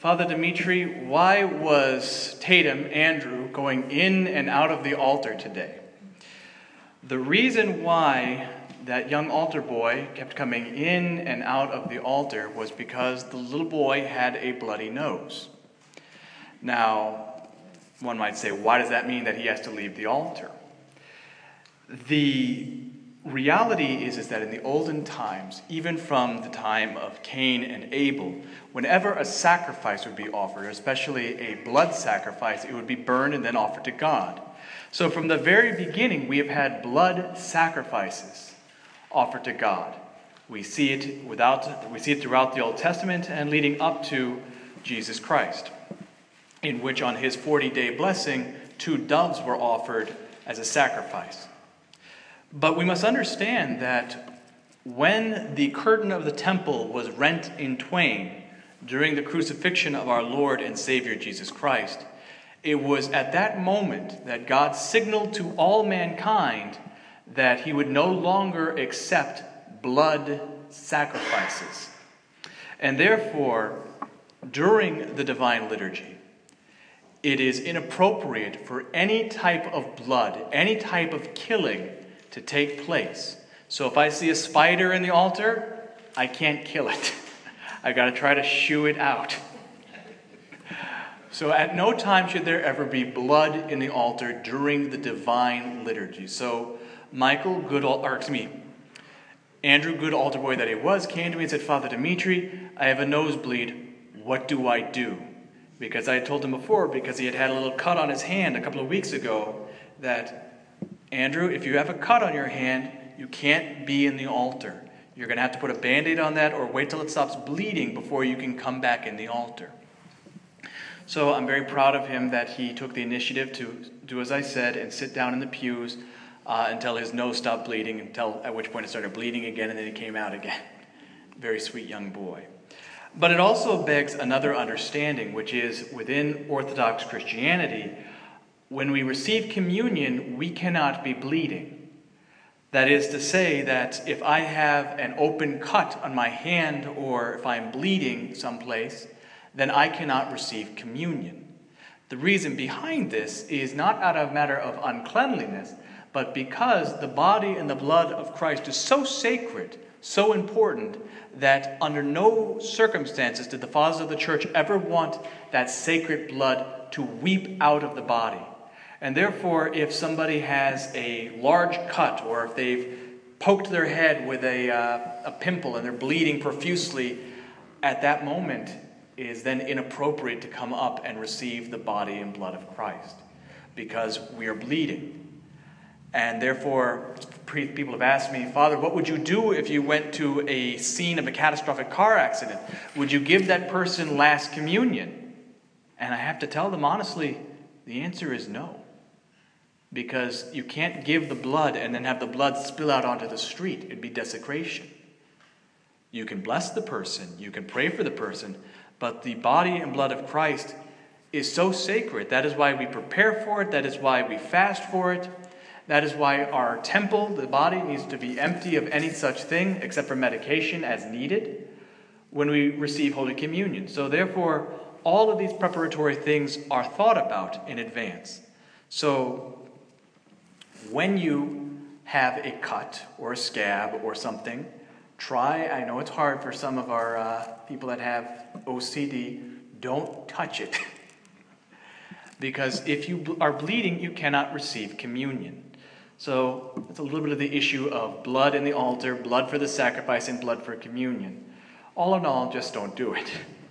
Father Dimitri, why was Tatum, Andrew, going in and out of the altar today? The reason why that young altar boy kept coming in and out of the altar was because the little boy had a bloody nose. Now, one might say, why does that mean that he has to leave the altar? The reality is that in the olden times, even from the time of Cain and Abel, whenever a sacrifice would be offered, especially a blood sacrifice, it would be burned and then offered to God. So from the very beginning, we have had blood sacrifices offered to God. We see it throughout the Old Testament and leading up to Jesus Christ, in which on his 40-day blessing, 2 doves were offered as a sacrifice. But we must understand that when the curtain of the temple was rent in twain during the crucifixion of our Lord and Savior Jesus Christ, it was at that moment that God signaled to all mankind that he would no longer accept blood sacrifices. And therefore, during the divine liturgy, it is inappropriate for any type of blood, any type of killing to take place. So if I see a spider in the altar, I can't kill it. I've got to try to shoo it out. So at no time should there ever be blood in the altar during the divine liturgy. So Andrew, good altar boy that he was, came to me and said, Father Dimitri, I have a nosebleed. What do I do? Because I had told him before, because he had a little cut on his hand a couple of weeks ago, that Andrew, if you have a cut on your hand, you can't be in the altar. You're going to have to put a Band-Aid on that or wait till it stops bleeding before you can come back in the altar. So I'm very proud of him that he took the initiative to do as I said and sit down in the pews until his nose stopped bleeding, at which point it started bleeding again and then it came out again. Very sweet young boy. But it also begs another understanding, which is within Orthodox Christianity, when we receive communion, we cannot be bleeding. That is to say that if I have an open cut on my hand or if I'm bleeding someplace, then I cannot receive communion. The reason behind this is not out of a matter of uncleanliness, but because the body and the blood of Christ is so sacred, so important, that under no circumstances did the fathers of the church ever want that sacred blood to weep out of the body. And therefore, if somebody has a large cut or if they've poked their head with a pimple and they're bleeding profusely, at that moment it is then inappropriate to come up and receive the body and blood of Christ because we are bleeding. And therefore, people have asked me, Father, what would you do if you went to a scene of a catastrophic car accident? Would you give that person last communion? And I have to tell them honestly, the answer is no. Because you can't give the blood and then have the blood spill out onto the street. It'd be desecration. You can bless the person, you can pray for the person, but the body and blood of Christ is so sacred. That is why we prepare for it. That is why we fast for it. That is why our temple, the body, needs to be empty of any such thing except for medication as needed when we receive Holy Communion. So therefore, all of these preparatory things are thought about in advance. So when you have a cut or a scab or something, I know it's hard for some of our people that have OCD, don't touch it. Because if you are bleeding, you cannot receive communion. So it's a little bit of the issue of blood in the altar, blood for the sacrifice, and blood for communion. All in all, just don't do it.